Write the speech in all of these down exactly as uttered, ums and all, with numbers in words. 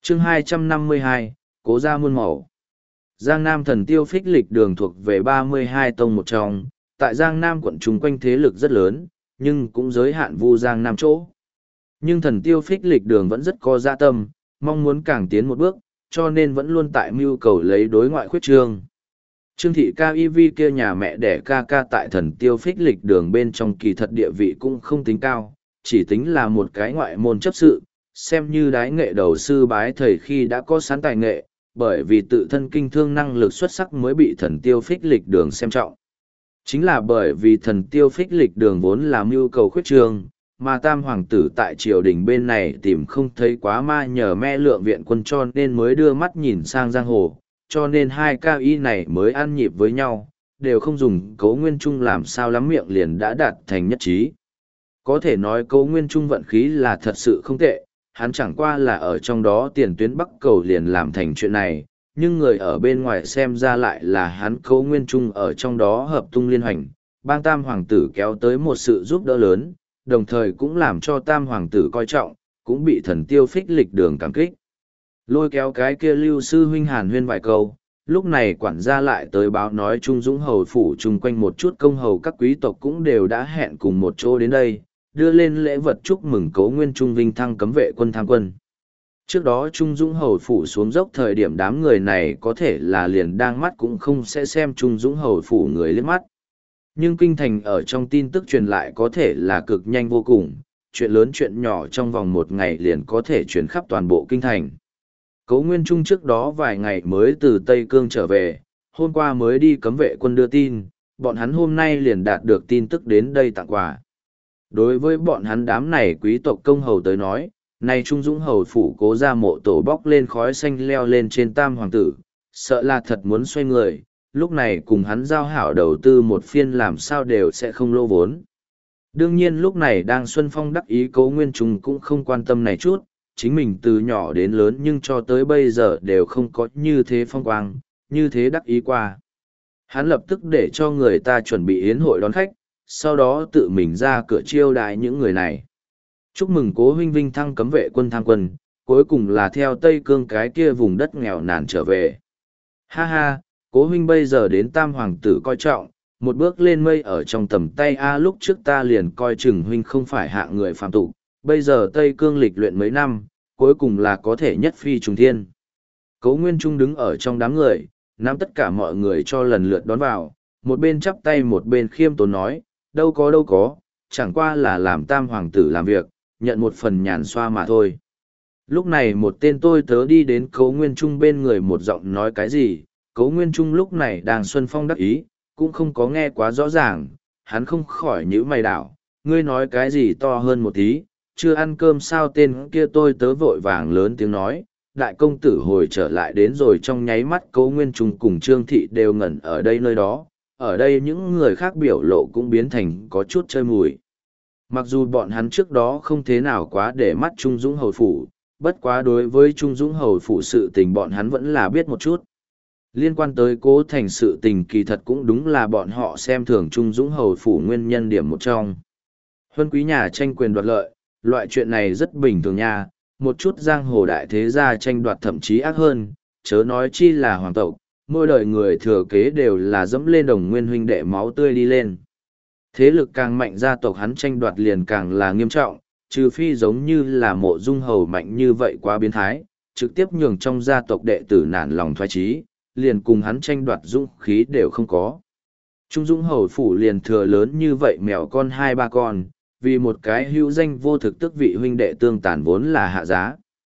chương hai trăm năm mươi hai, Cố gia muôn màu. Giang Nam Thần Tiêu Phích Lịch Đường thuộc về ba mươi hai tông một trong, tại Giang Nam quận chung quanh thế lực rất lớn, nhưng cũng giới hạn Vu Giang Nam chỗ. Nhưng Thần Tiêu Phích Lịch Đường vẫn rất có dạ tâm, mong muốn càng tiến một bước, cho nên vẫn luôn tại mưu cầu lấy đối ngoại khuyết trương. Trương thị ca y vi kia nhà mẹ đẻ ca ca tại Thần Tiêu Phích Lịch Đường bên trong kỳ thật địa vị cũng không tính cao, chỉ tính là một cái ngoại môn chấp sự, xem như đái nghệ đầu sư bái thầy khi đã có sẵn tài nghệ, bởi vì tự thân kinh thương năng lực xuất sắc mới bị Thần Tiêu Phích Lịch Đường xem trọng. Chính là bởi vì Thần Tiêu Phích Lịch Đường vốn là mưu cầu khuyết trương, mà tam hoàng tử tại triều đình bên này tìm không thấy quá ma nhờ me lượng viện quân cho nên mới đưa mắt nhìn sang giang hồ, cho nên hai ca y này mới ăn nhịp với nhau, đều không dùng Cố Nguyên Trung làm sao lắm miệng liền đã đạt thành nhất trí. Có thể nói Cố Nguyên Trung vận khí là thật sự không tệ, hắn chẳng qua là ở trong đó tiền tuyến Bắc Cầu liền làm thành chuyện này, nhưng người ở bên ngoài xem ra lại là hắn Cố Nguyên Trung ở trong đó hợp tung liên hoành, bang tam hoàng tử kéo tới một sự giúp đỡ lớn, đồng thời cũng làm cho tam hoàng tử coi trọng, cũng bị Thần Tiêu Phích Lịch Đường cảm kích. Lôi kéo cái kia Lưu sư huynh hàn huyên vài câu, lúc này quản gia lại tới báo nói Trung Dũng hầu phủ chung quanh một chút công hầu các quý tộc cũng đều đã hẹn cùng một chỗ đến đây, đưa lên lễ vật chúc mừng Cố Nguyên Trung vinh thăng cấm vệ quân tham quân. Trước đó Trung Dũng hầu phủ xuống dốc thời điểm đám người này có thể là liền đang mắt cũng không sẽ xem Trung Dũng hầu phủ người liếc mắt. Nhưng kinh thành ở trong tin tức truyền lại có thể là cực nhanh vô cùng, chuyện lớn chuyện nhỏ trong vòng một ngày liền có thể truyền khắp toàn bộ kinh thành. Cố Nguyên Trung trước đó vài ngày mới từ Tây Cương trở về, hôm qua mới đi cấm vệ quân đưa tin, bọn hắn hôm nay liền đạt được tin tức đến đây tặng quà. Đối với bọn hắn đám này quý tộc công hầu tới nói, nay Trung Dũng hầu phủ Cố ra mộ tổ bóc lên khói xanh leo lên trên tam hoàng tử, sợ là thật muốn xoay người, lúc này cùng hắn giao hảo đầu tư một phiên làm sao đều sẽ không lỗ vốn. Đương nhiên lúc này đang xuân phong đắc ý Cố Nguyên Trung cũng không quan tâm này chút, chính mình từ nhỏ đến lớn nhưng cho tới bây giờ đều không có như thế phong quang, như thế đắc ý qua. Hắn lập tức để cho người ta chuẩn bị yến hội đón khách, sau đó tự mình ra cửa chiêu đãi những người này. Chúc mừng Cố huynh vinh thăng cấm vệ quân tham quân, cuối cùng là theo Tây Cương cái kia vùng đất nghèo nàn trở về. Ha ha, Cố huynh bây giờ đến tam hoàng tử coi trọng, một bước lên mây ở trong tầm tay a lúc trước ta liền coi chừng huynh không phải hạng người phàm tục, bây giờ Tây Cương lịch luyện mấy năm, cuối cùng là có thể nhất phi trùng thiên. Cố Nguyên Trung đứng ở trong đám người, nắm tất cả mọi người cho lần lượt đón vào, một bên chắp tay một bên khiêm tốn nói, đâu có đâu có, chẳng qua là làm tam hoàng tử làm việc, nhận một phần nhàn xoa mà thôi. Lúc này một tên tôi tớ đi đến Cố Nguyên Trung bên người một giọng nói cái gì, Cố Nguyên Trung lúc này đang xuân phong đắc ý, cũng không có nghe quá rõ ràng, hắn không khỏi nhíu mày đảo, ngươi nói cái gì to hơn một tí, chưa ăn cơm sao tên kia tôi tớ vội vàng lớn tiếng nói, đại công tử hồi trở lại đến rồi trong nháy mắt Cố Nguyên Trung cùng Trương Thị đều ngẩn ở đây nơi đó, ở đây những người khác biểu lộ cũng biến thành có chút chơi mùi. Mặc dù bọn hắn trước đó không thế nào quá để mắt Trung Dũng hầu phủ, bất quá đối với Trung Dũng hầu phủ sự tình bọn hắn vẫn là biết một chút. Liên quan tới Cố Thành sự tình kỳ thật cũng đúng là bọn họ xem thường Trung Dũng hầu phủ nguyên nhân điểm một trong. Huân quý nhà tranh quyền đoạt lợi, loại chuyện này rất bình thường nha, một chút giang hồ đại thế gia tranh đoạt thậm chí ác hơn, chớ nói chi là hoàng tộc, mỗi đời người thừa kế đều là dẫm lên đồng nguyên huynh đệ máu tươi đi lên. Thế lực càng mạnh gia tộc hắn tranh đoạt liền càng là nghiêm trọng, trừ phi giống như là Mộ Dung hầu mạnh như vậy quá biến thái, trực tiếp nhường trong gia tộc đệ tử nản lòng thoái chí, liền cùng hắn tranh đoạt dũng khí đều không có. Trung Dũng hầu phủ liền thừa lớn như vậy mèo con hai ba con, vì một cái hữu danh vô thực tức vị huynh đệ tương tàn vốn là hạ giá.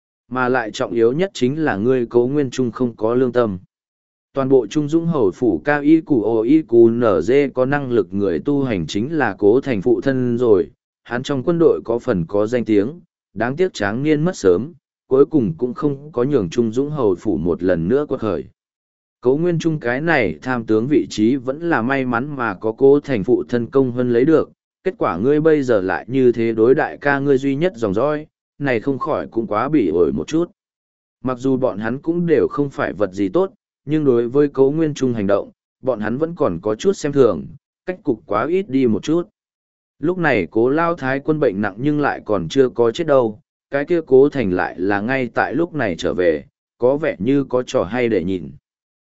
Mà lại trọng yếu nhất chính là ngươi Cố Nguyên Trung không có lương tâm. Toàn bộ Trung Dũng hầu phủ cao y củ ô y củ nở dê có năng lực người tu hành chính là Cố Thành phụ thân rồi, hắn trong quân đội có phần có danh tiếng, đáng tiếc tráng niên mất sớm, cuối cùng cũng không có nhường Trung Dũng hầu phủ một lần nữa quật khởi. Cố Nguyên Trung cái này tham tướng vị trí vẫn là may mắn mà có Cố Thành phụ thân công hơn lấy được, kết quả ngươi bây giờ lại như thế đối đại ca ngươi duy nhất dòng dõi, này không khỏi cũng quá bỉ ổi một chút. Mặc dù bọn hắn cũng đều không phải vật gì tốt, nhưng đối với Cố Nguyên Trung hành động, bọn hắn vẫn còn có chút xem thường, cách cục quá ít đi một chút. Lúc này Cố Lao Thái quân bệnh nặng nhưng lại còn chưa có chết đâu, cái kia Cố Thành lại là ngay tại lúc này trở về, có vẻ như có trò hay để nhìn.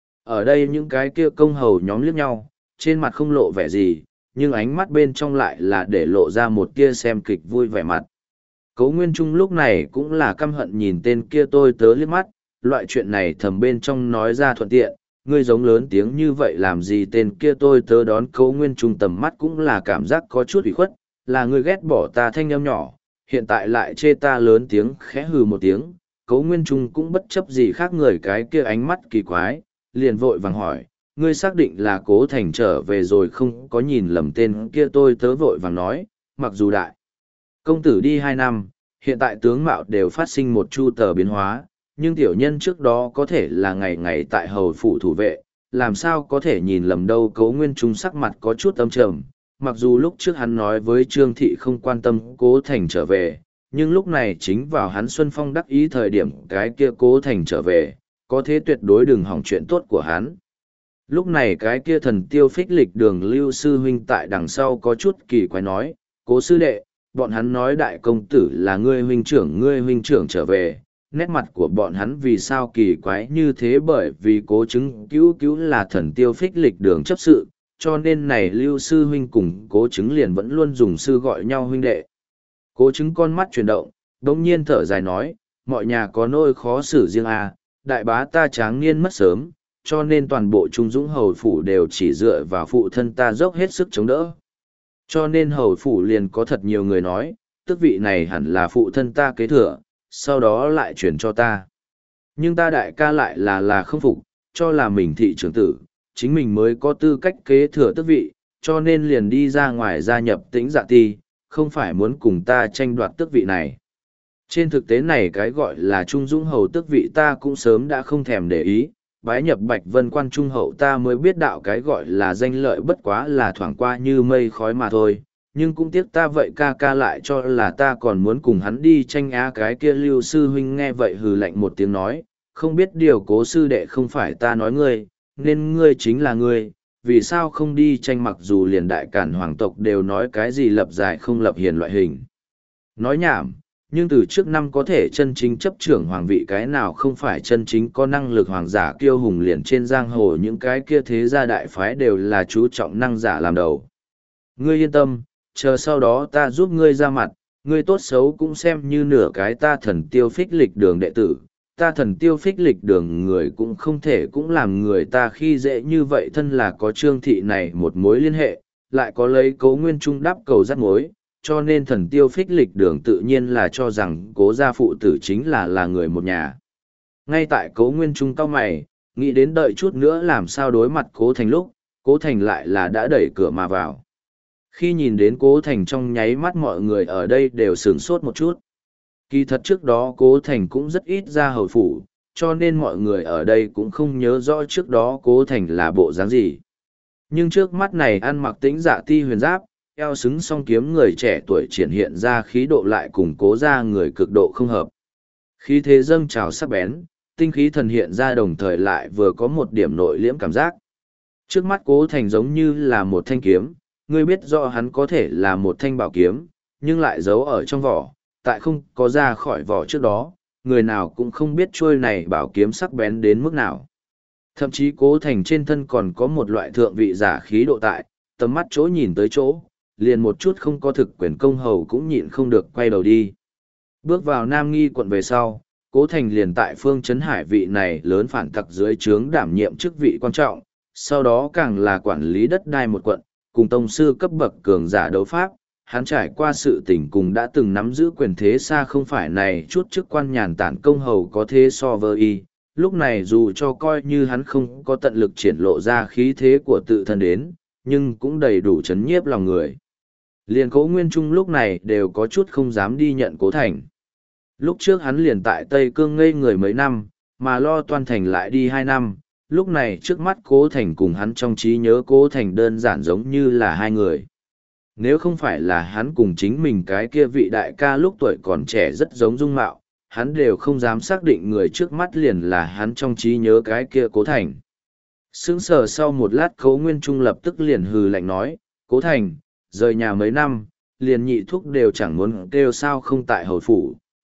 Ở đây những cái kia công hầu nhóm liếc nhau, trên mặt không lộ vẻ gì, nhưng ánh mắt bên trong lại là để lộ ra một kia xem kịch vui vẻ mặt. Cố Nguyên Trung lúc này cũng là căm hận nhìn tên kia tôi tớ liếc mắt, loại chuyện này thầm bên trong nói ra thuận tiện, ngươi giống lớn tiếng như vậy làm gì tên kia tôi tớ đón Cố Nguyên Trung tầm mắt cũng là cảm giác có chút ủy khuất, là ngươi ghét bỏ ta thanh âm nhỏ, hiện tại lại chê ta lớn tiếng khẽ hừ một tiếng, Cố Nguyên Trung cũng bất chấp gì khác người cái kia ánh mắt kỳ quái, liền vội vàng hỏi, ngươi xác định là Cố Thành trở về rồi không có nhìn lầm tên kia tôi tớ vội vàng nói, mặc dù đại công tử đi hai năm, hiện tại tướng mạo đều phát sinh một chu tờ biến hóa, nhưng tiểu nhân trước đó có thể là ngày ngày tại hầu phủ thủ vệ, làm sao có thể nhìn lầm đâu. Cố Nguyên Trung sắc mặt có chút âm trầm, mặc dù lúc trước hắn nói với Trương Thị không quan tâm Cố Thành trở về, nhưng lúc này chính vào hắn Xuân Phong đắc ý thời điểm cái kia Cố Thành trở về, có thế tuyệt đối đừng hỏng chuyện tốt của hắn. Lúc này cái kia thần tiêu phích lịch đường Lưu Sư Huynh tại đằng sau có chút kỳ quái nói, Cố sư đệ, bọn hắn nói đại công tử là ngươi huynh trưởng ngươi huynh trưởng trở về, nét mặt của bọn hắn vì sao kỳ quái như thế, bởi vì Cố Chứng cứu cứu là thần tiêu phích lịch đường chấp sự, cho nên này Lưu Sư Huynh cùng Cố Chứng liền vẫn luôn dùng sư gọi nhau huynh đệ. Cố Chứng con mắt chuyển động, đống nhiên thở dài nói, mọi nhà có nỗi khó xử riêng à, đại bá ta tráng niên mất sớm, cho nên toàn bộ Trung Dũng hầu phủ đều chỉ dựa vào phụ thân ta dốc hết sức chống đỡ. Cho nên hầu phủ liền có thật nhiều người nói, tước vị này hẳn là phụ thân ta kế thừa, sau đó lại chuyển cho ta. Nhưng ta đại ca lại là là không phục, cho là mình thị trưởng tử, chính mình mới có tư cách kế thừa tước vị, cho nên liền đi ra ngoài gia nhập Tĩnh Dạ Ti, không phải muốn cùng ta tranh đoạt tước vị này. Trên thực tế này cái gọi là Trung Dũng hầu tước vị ta cũng sớm đã không thèm để ý, bái nhập Bạch Vân quan trung hậu ta mới biết đạo cái gọi là danh lợi bất quá là thoảng qua như mây khói mà thôi, nhưng cũng tiếc ta vậy ca ca lại cho là ta còn muốn cùng hắn đi tranh á. Cái kia Lưu Sư Huynh nghe vậy hừ lạnh một tiếng nói, không biết điều Cố sư đệ không phải ta nói ngươi, nên ngươi chính là ngươi, vì sao không đi tranh, mặc dù liền đại cản hoàng tộc đều nói cái gì lập giải không lập hiền loại hình. Nói nhảm, nhưng từ trước năm có thể chân chính chấp trưởng hoàng vị cái nào không phải chân chính có năng lực hoàng giả kiêu hùng, liền trên giang hồ những cái kia thế gia đại phái đều là chú trọng năng giả làm đầu. Ngươi yên tâm, chờ sau đó ta giúp ngươi ra mặt, ngươi tốt xấu cũng xem như nửa cái ta thần tiêu phích lịch đường đệ tử, ta thần tiêu phích lịch đường người cũng không thể cũng làm người ta khi dễ như vậy. Thân là có Trương Thị này một mối liên hệ, lại có lấy Cố Nguyên Trung đáp cầu dắt mối, cho nên thần tiêu phích lịch đường tự nhiên là cho rằng Cố gia phụ tử chính là là người một nhà. Ngay tại Cố Nguyên Trung cau mày, nghĩ đến đợi chút nữa làm sao đối mặt Cố Thành lúc, Cố Thành lại là đã đẩy cửa mà vào. Khi nhìn đến Cố Thành trong nháy mắt mọi người ở đây đều sửng sốt một chút. Kỳ thật trước đó Cố Thành cũng rất ít ra hầu phủ, cho nên mọi người ở đây cũng không nhớ rõ trước đó Cố Thành là bộ dáng gì. Nhưng trước mắt này ăn mặc Tĩnh Dạ Ti huyền giáp, eo xứng song kiếm người trẻ tuổi triển hiện ra khí độ lại cùng Cố ra người cực độ không hợp. Khí thế dâng trào sắc bén, tinh khí thần hiện ra đồng thời lại vừa có một điểm nội liễm cảm giác. Trước mắt Cố Thành giống như là một thanh kiếm, ngươi biết rõ hắn có thể là một thanh bảo kiếm, nhưng lại giấu ở trong vỏ, tại không có ra khỏi vỏ trước đó, người nào cũng không biết trôi này bảo kiếm sắc bén đến mức nào. Thậm chí Cố Thành trên thân còn có một loại thượng vị giả khí độ tại, tầm mắt chỗ nhìn tới chỗ, liền một chút không có thực quyền công hầu cũng nhịn không được quay đầu đi. Bước vào Nam Nghi quận về sau, Cố Thành liền tại Phương Trấn Hải vị này lớn phản tặc dưới trướng đảm nhiệm chức vị quan trọng, sau đó càng là quản lý đất đai một quận, cùng tông sư cấp bậc cường giả đấu pháp. Hắn trải qua sự tình cùng đã từng nắm giữ quyền thế xa không phải này chút chức quan nhàn tản công hầu có thế so với y. Lúc này dù cho coi như hắn không có tận lực triển lộ ra khí thế của tự thân đến, nhưng cũng đầy đủ chấn nhiếp lòng người. Liền Cố Nguyên Trung lúc này đều có chút không dám đi nhận Cố Thành. Lúc trước hắn liền tại Tây Cương ngây người mấy năm, mà lo toan thành lại đi hai năm, lúc này trước mắt Cố Thành cùng hắn trong trí nhớ Cố Thành đơn giản giống như là hai người. Nếu không phải là hắn cùng chính mình cái kia vị đại ca lúc tuổi còn trẻ rất giống dung mạo, hắn đều không dám xác định người trước mắt liền là hắn trong trí nhớ cái kia Cố Thành. Sững sờ sau một lát Cố Nguyên Trung lập tức liền hừ lạnh nói, Cố Thành, rời nhà mấy năm, liền nhị thúc đều chẳng muốn kêu sao không tại hầu phủ,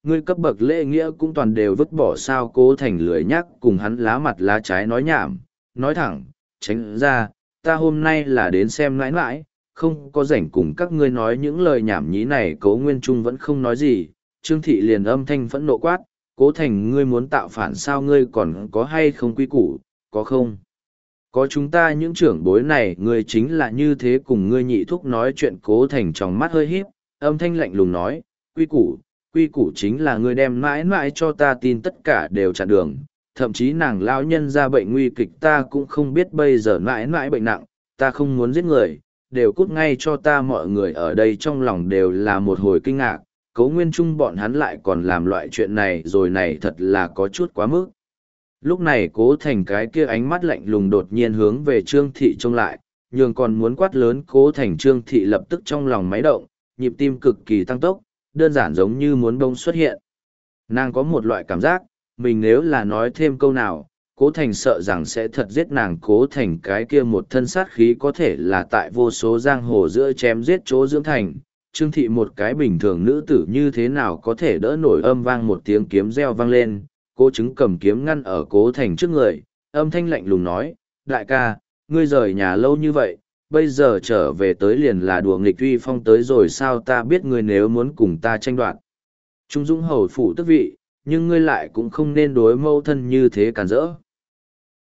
ngươi cấp bậc lễ nghĩa cũng toàn đều vứt bỏ sao. Cố Thành lười nhắc cùng hắn lá mặt lá trái nói nhảm, nói thẳng, tránh ra, ta hôm nay là đến xem nãi nãi, không có rảnh cùng các ngươi nói những lời nhảm nhí này. Cố Nguyên Trung vẫn không nói gì, Trương Thị liền âm thanh phẫn nộ quát, Cố Thành ngươi muốn tạo phản sao, ngươi còn có hay không quy củ, có không? Có chúng ta những trưởng bối này, ngươi chính là như thế cùng ngươi nhị thúc nói chuyện. Cố Thành trong mắt hơi híp, âm thanh lạnh lùng nói, quy củ, quy củ chính là ngươi đem mãi mãi cho ta tin tất cả đều chặn đường, thậm chí nàng lão nhân ra bệnh nguy kịch ta cũng không biết, bây giờ mãi mãi bệnh nặng, ta không muốn giết người, đều cút ngay cho ta. Mọi người ở đây trong lòng đều là một hồi kinh ngạc, Cố Nguyên Trung bọn hắn lại còn làm loại chuyện này rồi, này thật là có chút quá mức. Lúc này Cố Thành cái kia ánh mắt lạnh lùng đột nhiên hướng về Trương Thị trông lại, nhường còn muốn quát lớn Cố Thành. Trương Thị lập tức trong lòng máy động, nhịp tim cực kỳ tăng tốc, đơn giản giống như muốn bông xuất hiện. Nàng có một loại cảm giác, mình nếu là nói thêm câu nào, Cố Thành sợ rằng sẽ thật giết nàng. Cố Thành cái kia một thân sát khí có thể là tại vô số giang hồ giữa chém giết chỗ dưỡng thành. Trương Thị một cái bình thường nữ tử như thế nào có thể đỡ nổi. Âm vang một tiếng kiếm reo vang lên, Cố Chứng cầm kiếm ngăn ở Cố Thành trước người, âm thanh lạnh lùng nói, đại ca, ngươi rời nhà lâu như vậy, bây giờ trở về tới liền là đùa nghịch uy phong tới rồi sao? Ta biết ngươi nếu muốn cùng ta tranh đoạt Trung Dũng hầu phủ tước vị, nhưng ngươi lại cũng không nên đối mâu thân như thế cản rỡ.